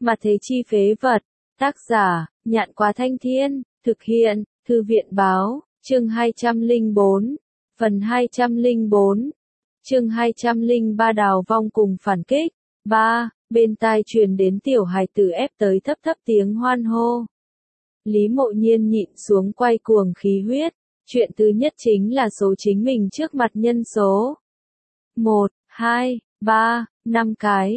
Mà thế chi phế vật. Tác giả, Nhạn Quá Thanh Thiên, thực hiện, Thư viện báo, chương 204, phần 204, chương 203 đào vong cùng phản kích. 3. Bên tai truyền đến tiểu hài tử ép tới thấp thấp tiếng hoan hô. Lý Mộ Nhiên nhịn xuống quay cuồng khí huyết. Chuyện thứ nhất chính là số chính mình trước mặt nhân số. 1, 2, 3, 5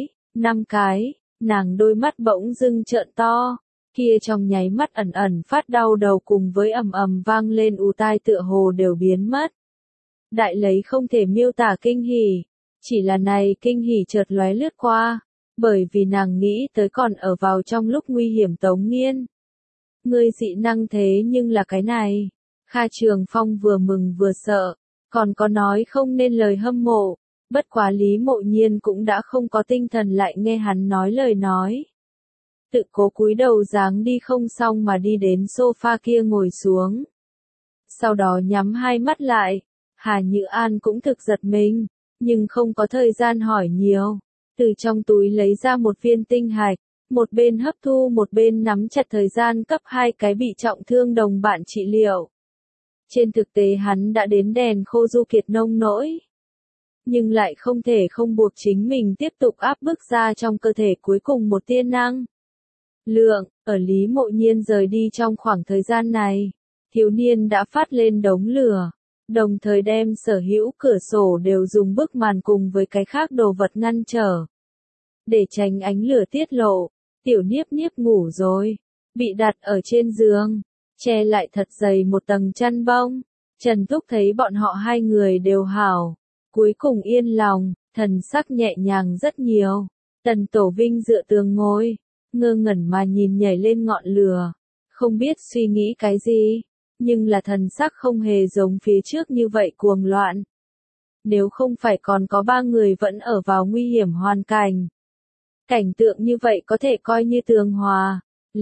cái, nàng đôi mắt bỗng dưng trợn to, kia trong nháy mắt ẩn ẩn phát đau đầu cùng với ầm ầm vang lên ù tai tựa hồ đều biến mất. Đại lấy không thể miêu tả kinh hỉ, chỉ là này kinh hỉ chợt lóe lướt qua, bởi vì nàng nghĩ tới còn ở vào trong lúc nguy hiểm Tống Nghiên. Ngươi dị năng thế nhưng là cái này. Kha Trường Phong vừa mừng vừa sợ, còn có nói không nên lời hâm mộ, bất quá Lý Mộ Nhiên cũng đã không có tinh thần lại nghe hắn nói lời nói. Tự cố cúi đầu dáng đi không xong mà đi đến sofa kia ngồi xuống. Sau đó nhắm hai mắt lại, Hà Như An cũng thực giật mình, nhưng không có thời gian hỏi nhiều, từ trong túi lấy ra một viên tinh hạch, một bên hấp thu một bên nắm chặt thời gian cấp 2 cái bị trọng thương đồng bạn trị liệu. Trên thực tế hắn đã đến đèn khô du kiệt nông nỗi, nhưng lại không thể không buộc chính mình tiếp tục áp bức ra trong cơ thể cuối cùng một tia năng lượng. Ở Lý Mộ Nhiên rời đi trong khoảng thời gian này, thiếu niên đã phát lên đống lửa, đồng thời đem sở hữu cửa sổ đều dùng bức màn cùng với cái khác đồ vật ngăn trở. Để tránh ánh lửa tiết lộ, tiểu Niếp Niếp ngủ rồi, bị đặt ở trên giường, che lại thật dày một tầng chăn bông. Trần Túc thấy bọn họ hai người đều hảo, cuối cùng yên lòng, thần sắc nhẹ nhàng rất nhiều. Tần Tổ Vinh dựa tường ngồi, ngơ ngẩn mà nhìn nhảy lên ngọn lửa, không biết suy nghĩ cái gì, nhưng là thần sắc không hề giống phía trước như vậy cuồng loạn. Nếu không phải còn có 3 người vẫn ở vào nguy hiểm hoàn cảnh. Cảnh tượng như vậy có thể coi như tường hòa.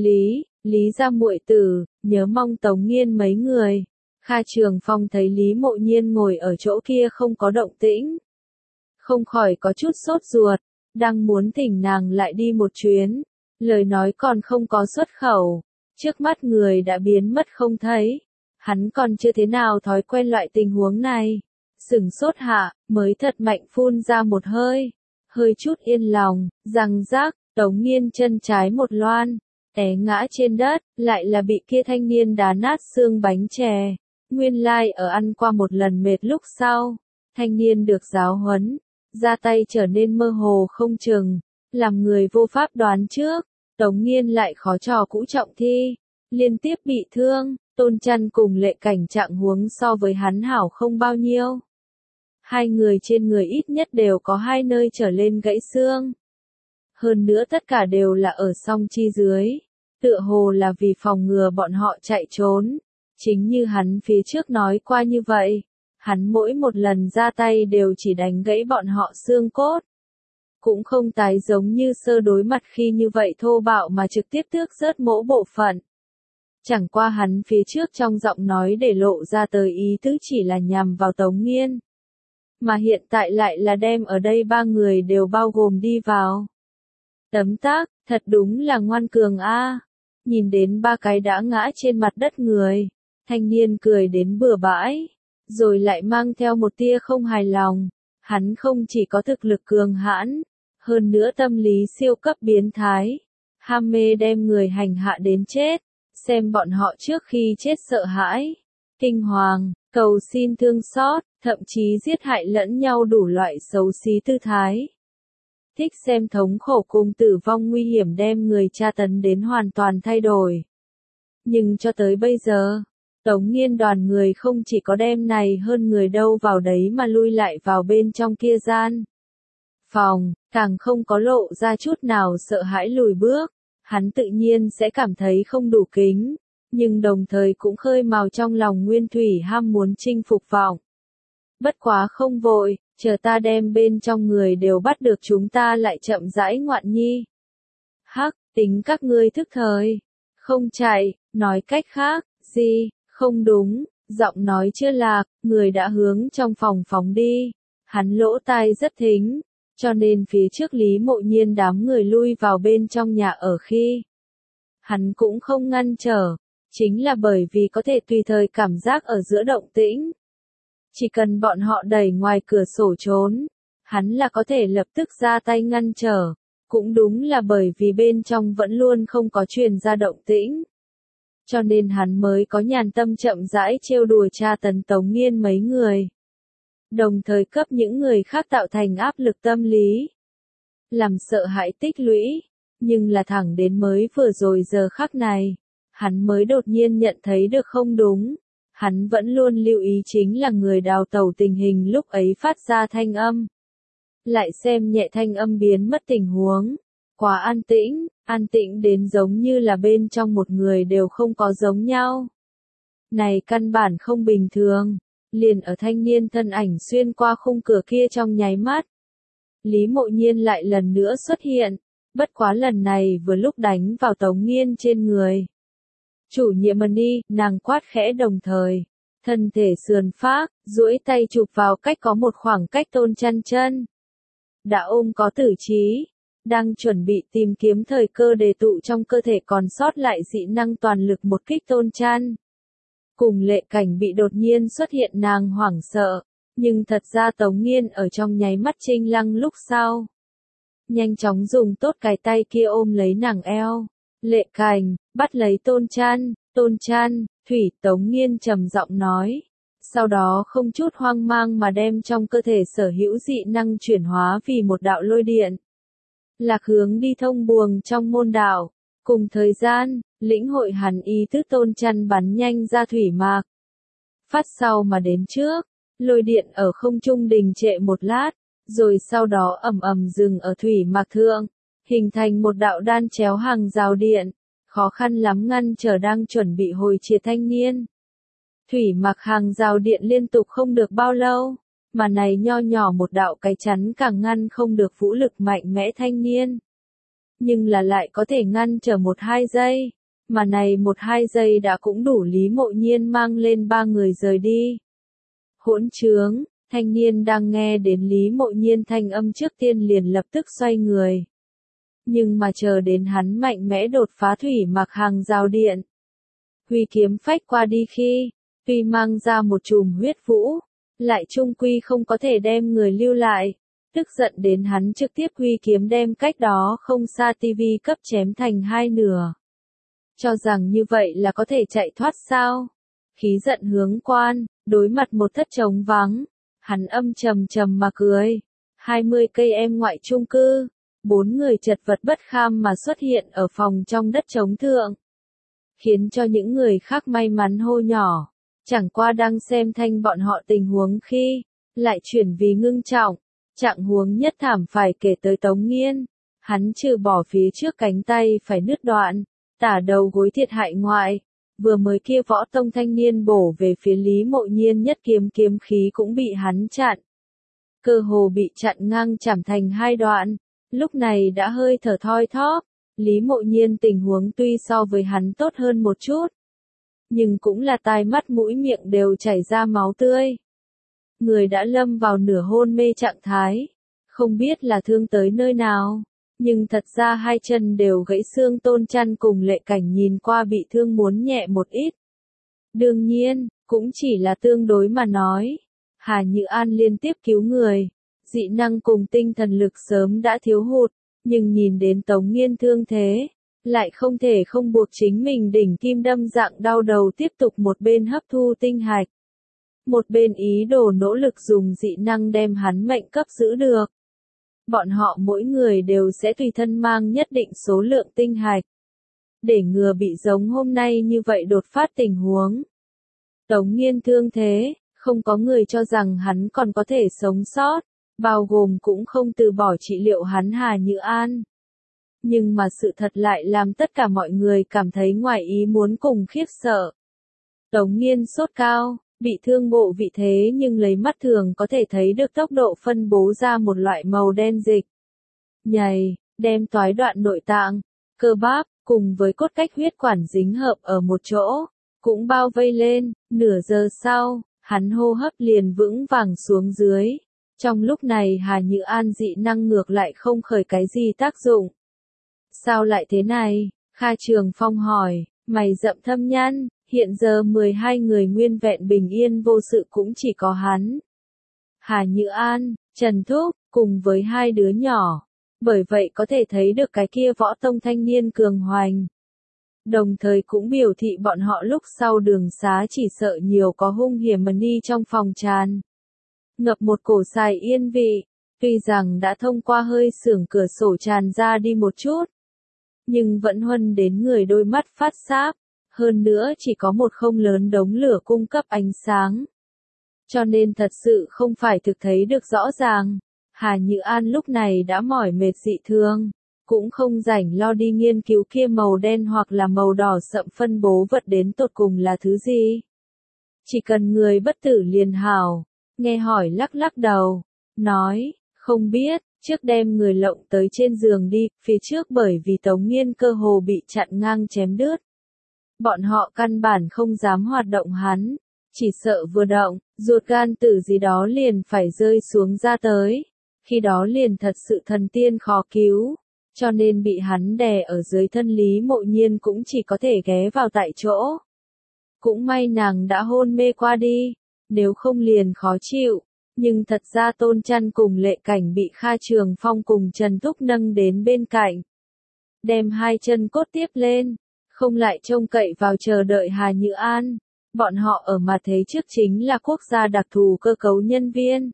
Lý gia muội tử, nhớ mong Tống Nghiên mấy người. Kha Trường Phong thấy Lý Mộ Nhiên ngồi ở chỗ kia không có động tĩnh, không khỏi có chút sốt ruột, đang muốn thỉnh nàng lại đi một chuyến, lời nói còn không có xuất khẩu, trước mắt người đã biến mất không thấy, hắn còn chưa thế nào thói quen loại tình huống này, sửng sốt hạ, mới thật mạnh phun ra một hơi, hơi chút yên lòng, răng rác, Tống Nghiên chân trái một loan, té ngã trên đất, lại là bị kia thanh niên đá nát xương bánh chè. Nguyên lai ở ăn qua một lần mệt lúc sau, thanh niên được giáo huấn, ra tay trở nên mơ hồ không chừng, làm người vô pháp đoán trước. Tống Nghiên lại khó trò cũ trọng thi, liên tiếp bị thương, Tôn Chăn cùng Lệ Cảnh trạng huống so với hắn hảo không bao nhiêu. Hai người trên người ít nhất đều có 2 nơi trở lên gãy xương. Hơn nữa tất cả đều là ở song chi dưới, tựa hồ là vì phòng ngừa bọn họ chạy trốn. Chính như hắn phía trước nói qua như vậy, hắn mỗi một lần ra tay đều chỉ đánh gãy bọn họ xương cốt. Cũng không tái giống như sơ đối mặt khi như vậy thô bạo mà trực tiếp tước rớt mỗi bộ phận. Chẳng qua hắn phía trước trong giọng nói để lộ ra tới ý tứ chỉ là nhằm vào Tống Nghiên. Mà hiện tại lại là đem ở đây 3 người đều bao gồm đi vào. Tấm tắc, thật đúng là ngoan cường a. Nhìn đến 3 cái đã ngã trên mặt đất người, thanh niên cười đến bừa bãi, rồi lại mang theo một tia không hài lòng. Hắn không chỉ có thực lực cường hãn, hơn nữa tâm lý siêu cấp biến thái, ham mê đem người hành hạ đến chết, xem bọn họ trước khi chết sợ hãi, kinh hoàng, cầu xin thương xót, thậm chí giết hại lẫn nhau đủ loại xấu xí tư thái. Thích xem thống khổ cùng tử vong nguy hiểm đem người tra tấn đến hoàn toàn thay đổi. Nhưng cho tới bây giờ, Tống Nghiên đoàn người không chỉ có đem này hơn người đâu vào đấy mà lui lại vào bên trong kia gian phòng, càng không có lộ ra chút nào sợ hãi lùi bước. Hắn tự nhiên sẽ cảm thấy không đủ kính, nhưng đồng thời cũng khơi mào trong lòng nguyên thủy ham muốn chinh phục vọng. Bất quá không vội, chờ ta đem bên trong người đều bắt được chúng ta lại chậm rãi ngoạn nhi. Hắc, tính các ngươi thức thời, không chạy, nói cách khác, gì, không đúng, giọng nói chưa lạc, người đã hướng trong phòng phóng đi. Hắn lỗ tai rất thính, Cho nên phía trước Lý Mộ Nhiên đám người lui vào bên trong nhà ở khi hắn cũng không ngăn trở, chính là bởi vì có thể tùy thời cảm giác ở giữa động tĩnh. Chỉ cần bọn họ đẩy ngoài cửa sổ trốn, hắn là có thể lập tức ra tay ngăn trở, cũng đúng là bởi vì bên trong vẫn luôn không có truyền ra động tĩnh. Cho nên hắn mới có nhàn tâm chậm rãi trêu đùa tra tấn Tống Nghiên mấy người. Đồng thời cấp những người khác tạo thành áp lực tâm lý. Làm sợ hãi tích lũy, nhưng là thẳng đến mới vừa rồi giờ khắc này, hắn mới đột nhiên nhận thấy được không đúng. Hắn vẫn luôn lưu ý chính là người đào tẩu tình hình lúc ấy phát ra thanh âm. Lại xem nhẹ thanh âm biến mất tình huống. Quá an tĩnh đến giống như là bên trong một người đều không có giống nhau. Này căn bản không bình thường, liền ở thanh niên thân ảnh xuyên qua khung cửa kia trong nháy mắt. Lý Mộ Nhiên lại lần nữa xuất hiện, bất quá lần này vừa lúc đánh vào Tống Nghiên trên người. Chủ nhiệm đi, nàng quát khẽ đồng thời. Thân thể sườn phác, duỗi tay chụp vào cách có một khoảng cách Tôn Chăn chân. Đã ôm có tử trí, đang chuẩn bị tìm kiếm thời cơ để tụ trong cơ thể còn sót lại dị năng toàn lực một kích Tôn Chăn. Cùng Lệ Cảnh bị đột nhiên xuất hiện nàng hoảng sợ, nhưng thật ra Tống Nghiên ở trong nháy mắt trinh lăng lúc sau. Nhanh chóng dùng tốt cái tay kia ôm lấy nàng eo. Lệ Cảnh, bắt lấy Tôn Chăn, Thủy, Tống Nghiên trầm giọng nói. Sau đó không chút hoang mang mà đem trong cơ thể sở hữu dị năng chuyển hóa vì một đạo lôi điện. Lạc hướng đi thông buồng trong môn đạo. Cùng thời gian, lĩnh hội hắn ý thức Tôn Chăn bắn nhanh ra thủy mạc. Phát sau mà đến trước, lôi điện ở không trung đình trệ một lát, rồi sau đó ầm ầm dừng ở thủy mạc thượng, hình thành một đạo đan chéo hàng rào điện, khó khăn lắm ngăn trở đang chuẩn bị hồi triệt thanh niên. Thủy mạc hàng rào điện liên tục không được bao lâu, mà này nho nhỏ một đạo cái chắn càng ngăn không được vũ lực mạnh mẽ thanh niên. Nhưng là lại có thể ngăn trở 1-2 giây, mà này 1-2 giây đã cũng đủ Lý Mộ Nhiên mang lên 3 người rời đi. Hỗn trướng, thanh niên đang nghe đến Lý Mộ Nhiên thanh âm trước tiên liền lập tức xoay người. Nhưng mà chờ đến hắn mạnh mẽ đột phá thủy mạc hàng rào điện. Huy kiếm phách qua đi khi, tuy mang ra một chùm huyết vũ, lại chung quy không có thể đem người lưu lại. Tức giận đến hắn trực tiếp huy kiếm đem cách đó không xa tivi cấp chém thành 2 nửa. Cho rằng như vậy là có thể chạy thoát sao? Khí giận hướng quan, đối mặt một thất trống vắng, hắn âm trầm trầm mà cười. 20 cây em ngoại chung cư, 4 người chật vật bất kham mà xuất hiện ở phòng trong đất trống thượng. Khiến cho những người khác may mắn hô nhỏ, chẳng qua đang xem thanh bọn họ tình huống khi, lại chuyển vì ngưng trọng. Trạng huống nhất thảm phải kể tới Tống Nghiên, hắn trừ bỏ phía trước cánh tay phải nứt đoạn, tả đầu gối thiệt hại ngoại, vừa mới kia võ tông thanh niên bổ về phía Lý Mộ Nhiên nhất kiếm khí cũng bị hắn chặn. Cơ hồ bị chặn ngang chảm thành 2 đoạn, lúc này đã hơi thở thoi thóp, Lý Mộ Nhiên tình huống tuy so với hắn tốt hơn một chút, nhưng cũng là tai mắt mũi miệng đều chảy ra máu tươi. Người đã lâm vào nửa hôn mê trạng thái, không biết là thương tới nơi nào, nhưng thật ra 2 chân đều gãy xương. Tôn Chăn cùng Lệ Cảnh nhìn qua bị thương muốn nhẹ một ít. Đương nhiên, cũng chỉ là tương đối mà nói. Hà Như An liên tiếp cứu người, dị năng cùng tinh thần lực sớm đã thiếu hụt, nhưng nhìn đến Tống Nghiên thương thế, lại không thể không buộc chính mình đỉnh kim đâm dạng đau đầu tiếp tục một bên hấp thu tinh hạch. Một bên ý đồ nỗ lực dùng dị năng đem hắn mệnh cấp giữ được. Bọn họ mỗi người đều sẽ tùy thân mang nhất định số lượng tinh hạch. Để ngừa bị giống hôm nay như vậy đột phát tình huống. Tống Nghiên thương thế, không có người cho rằng hắn còn có thể sống sót, bao gồm cũng không từ bỏ trị liệu hắn Hà Như An. Nhưng mà sự thật lại làm tất cả mọi người cảm thấy ngoài ý muốn cùng khiếp sợ. Tống Nghiên sốt cao, bị thương bộ vị thế nhưng lấy mắt thường có thể thấy được tốc độ phân bố ra một loại màu đen dịch. Nhầy, đem toái đoạn nội tạng, cơ bắp, cùng với cốt cách huyết quản dính hợp ở một chỗ, cũng bao vây lên. Nửa giờ sau, hắn hô hấp liền vững vàng xuống dưới, Trong lúc này Hà Nhữ An dị năng ngược lại không khởi cái gì tác dụng. Sao lại thế này? Kha Trường Phong hỏi, mày rậm thâm nhăn, hiện giờ 12 người nguyên vẹn bình yên vô sự cũng chỉ có hắn. Hà Nhữ An, Trần Thúc, cùng với hai đứa nhỏ. Bởi vậy có thể thấy được cái kia võ tông thanh niên cường hoành. Đồng thời cũng biểu thị bọn họ lúc sau đường xá chỉ sợ nhiều có hung hiểm mani trong phòng tràn. Ngập một cổ xài yên vị, tuy rằng đã thông qua hơi xưởng cửa sổ tràn ra đi một chút. Nhưng vẫn huân đến người đôi mắt phát sáp, hơn nữa chỉ có một không lớn đống lửa cung cấp ánh sáng. Cho nên thật sự không phải thực thấy được rõ ràng. Hà Nhữ An lúc này đã mỏi mệt dị thường, cũng không rảnh lo đi nghiên cứu kia màu đen hoặc là màu đỏ sậm phân bố vật đến tột cùng là thứ gì. Chỉ cần người bất tử liền hảo, nghe hỏi lắc lắc đầu, nói, không biết, trước đem người lộng tới trên giường đi, phía trước bởi vì Tống Nghiên cơ hồ bị chặn ngang chém đứt. Bọn họ căn bản không dám hoạt động hắn, chỉ sợ vừa động, ruột gan tử gì đó liền phải rơi xuống ra tới. Khi đó liền thật sự thần tiên khó cứu, cho nên bị hắn đè ở dưới thân Lý Mộ Nhiên cũng chỉ có thể ghé vào tại chỗ. Cũng may nàng đã hôn mê qua đi, nếu không liền khó chịu, nhưng thật ra Tôn Chăn cùng Lệ Cảnh bị Kha Trường Phong cùng Trần Thúc nâng đến bên cạnh. Đem hai chân cốt tiếp lên, không lại trông cậy vào chờ đợi Hà Nhữ An, bọn họ ở mà thế trước chính là quốc gia đặc thù cơ cấu nhân viên.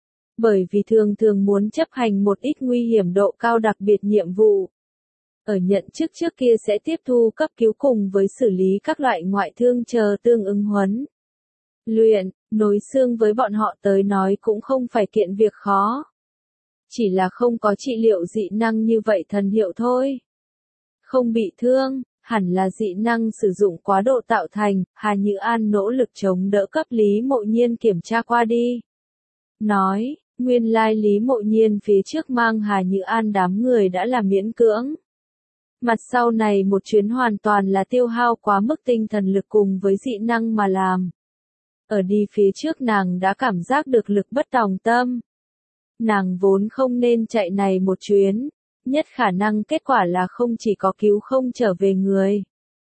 Bởi vì thường thường muốn chấp hành một ít nguy hiểm độ cao đặc biệt nhiệm vụ. Ở nhận chức trước kia sẽ tiếp thu cấp cứu cùng với xử lý các loại ngoại thương chờ tương ứng huấn. Luyện, nối xương với bọn họ tới nói cũng không phải kiện việc khó. Chỉ là không có trị liệu dị năng như vậy thần hiệu thôi. Không bị thương, hẳn là dị năng sử dụng quá độ tạo thành, Hà Nhữ An nỗ lực chống đỡ cấp Lý Mộ Nhiên kiểm tra qua đi. Nói, nguyên lai Lý Mộ Nhiên phía trước mang Hà Nhữ An đám người đã là miễn cưỡng. Mặt sau này một chuyến hoàn toàn là tiêu hao quá mức tinh thần lực cùng với dị năng mà làm. Ở đi phía trước nàng đã cảm giác được lực bất tòng tâm. Nàng vốn không nên chạy này một chuyến, nhất khả năng kết quả là không chỉ có cứu không trở về người.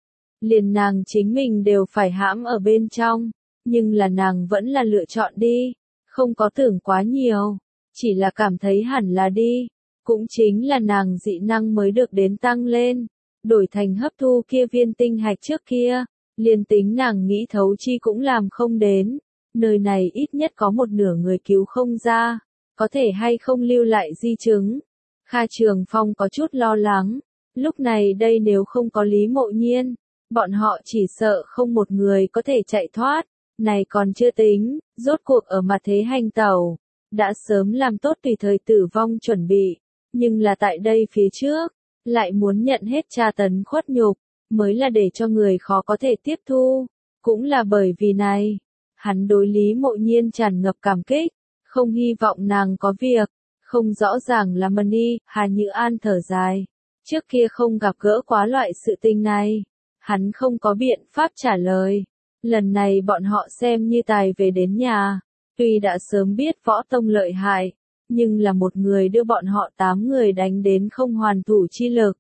Liền nàng chính mình đều phải hãm ở bên trong, nhưng là nàng vẫn là lựa chọn đi, không có tưởng quá nhiều, chỉ là cảm thấy hẳn là đi, cũng chính là nàng dị năng mới được đến tăng lên, đổi thành hấp thu kia viên tinh hạch trước kia, liền tính nàng nghĩ thấu chi cũng làm không đến, nơi này ít nhất có một nửa người cứu không ra, có thể hay không lưu lại di chứng. Kha Trường Phong có chút lo lắng, lúc này đây nếu không có Lý Mộ Nhiên, bọn họ chỉ sợ không một người có thể chạy thoát, này còn chưa tính, rốt cuộc ở mặt thế hành tẩu, đã sớm làm tốt tùy thời tử vong chuẩn bị, nhưng là tại đây phía trước, lại muốn nhận hết tra tấn khuất nhục, mới là để cho người khó có thể tiếp thu, cũng là bởi vì này, hắn đối Lý Mộ Nhiên tràn ngập cảm kích, không hy vọng nàng có việc. Không rõ ràng là Mani, Hà Nhữ An thở dài. Trước kia không gặp gỡ quá loại sự tình này. Hắn không có biện pháp trả lời. Lần này bọn họ xem như tài về đến nhà. Tuy đã sớm biết võ tông lợi hại, nhưng là một người đưa bọn họ 8 người đánh đến không hoàn thủ chi lực.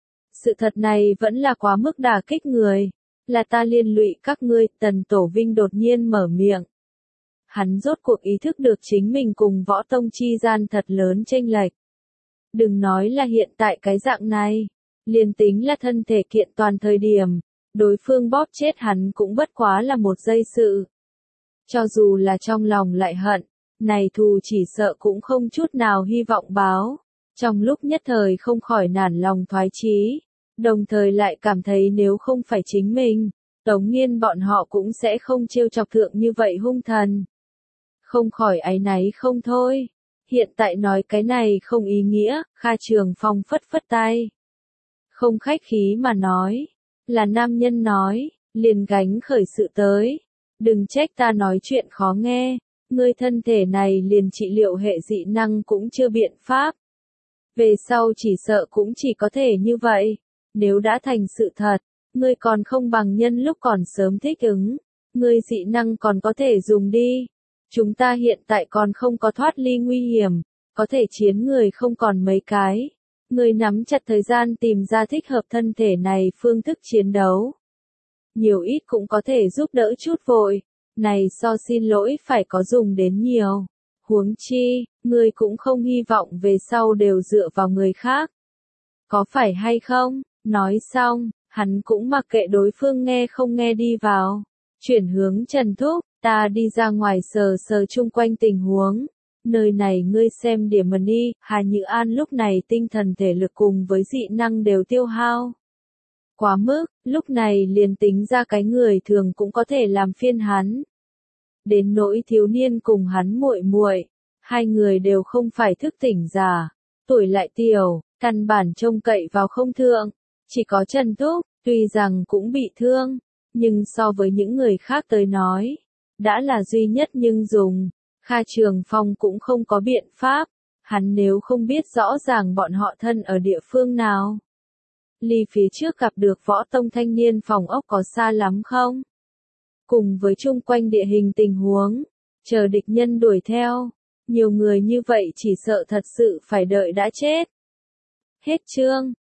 Sự thật này vẫn là quá mức đả kích người. Là ta liên lụy các ngươi, Tần Tổ Vinh đột nhiên mở miệng. Hắn rốt cuộc ý thức được chính mình cùng võ tông chi gian thật lớn chênh lệch. Đừng nói là hiện tại cái dạng này, liền tính là thân thể kiện toàn thời điểm, đối phương bóp chết hắn cũng bất quá là một giây sự. Cho dù là trong lòng lại hận, này thù chỉ sợ cũng không chút nào hy vọng báo, trong lúc nhất thời không khỏi nản lòng thoái chí, đồng thời lại cảm thấy nếu không phải chính mình, Tống Nghiên bọn họ cũng sẽ không trêu chọc thượng như vậy hung thần. Không khỏi áy náy không thôi. Hiện tại nói cái này không ý nghĩa, Kha Trường Phong phất phất tay. Không khách khí mà nói, là nam nhân nói, liền gánh khởi sự tới. Đừng trách ta nói chuyện khó nghe, ngươi thân thể này liền trị liệu hệ dị năng cũng chưa biện pháp. Về sau chỉ sợ cũng chỉ có thể như vậy, nếu đã thành sự thật, ngươi còn không bằng nhân lúc còn sớm thích ứng, ngươi dị năng còn có thể dùng đi. Chúng ta hiện tại còn không có thoát ly nguy hiểm, có thể chiến người không còn mấy cái. Ngươi nắm chặt thời gian tìm ra thích hợp thân thể này phương thức chiến đấu. Nhiều ít cũng có thể giúp đỡ chút vội, này so xin lỗi phải có dùng đến nhiều. Huống chi, ngươi cũng không hy vọng về sau đều dựa vào người khác. Có phải hay không? Nói xong, hắn cũng mặc kệ đối phương nghe không nghe đi vào. Chuyển hướng Trần Thúc, ta đi ra ngoài sờ sờ chung quanh tình huống. Nơi này ngươi xem điểm mần đi, Hà Nhữ An lúc này tinh thần thể lực cùng với dị năng đều tiêu hao. Quá mức, lúc này liền tính ra cái người thường cũng có thể làm phiên hắn. Đến nỗi thiếu niên cùng hắn muội muội, hai người đều không phải thức tỉnh già, tuổi lại tiểu, căn bản trông cậy vào không thượng. Chỉ có Trần Thúc, tuy rằng cũng bị thương, nhưng so với những người khác tới nói, đã là duy nhất nhưng dùng. Kha Trường Phong cũng không có biện pháp, hắn nếu không biết rõ ràng bọn họ thân ở địa phương nào. Ly phía trước gặp được võ tông thanh niên phòng ốc có xa lắm không? Cùng với chung quanh địa hình tình huống, chờ địch nhân đuổi theo, nhiều người như vậy chỉ sợ thật sự phải đợi đã chết. Hết chương.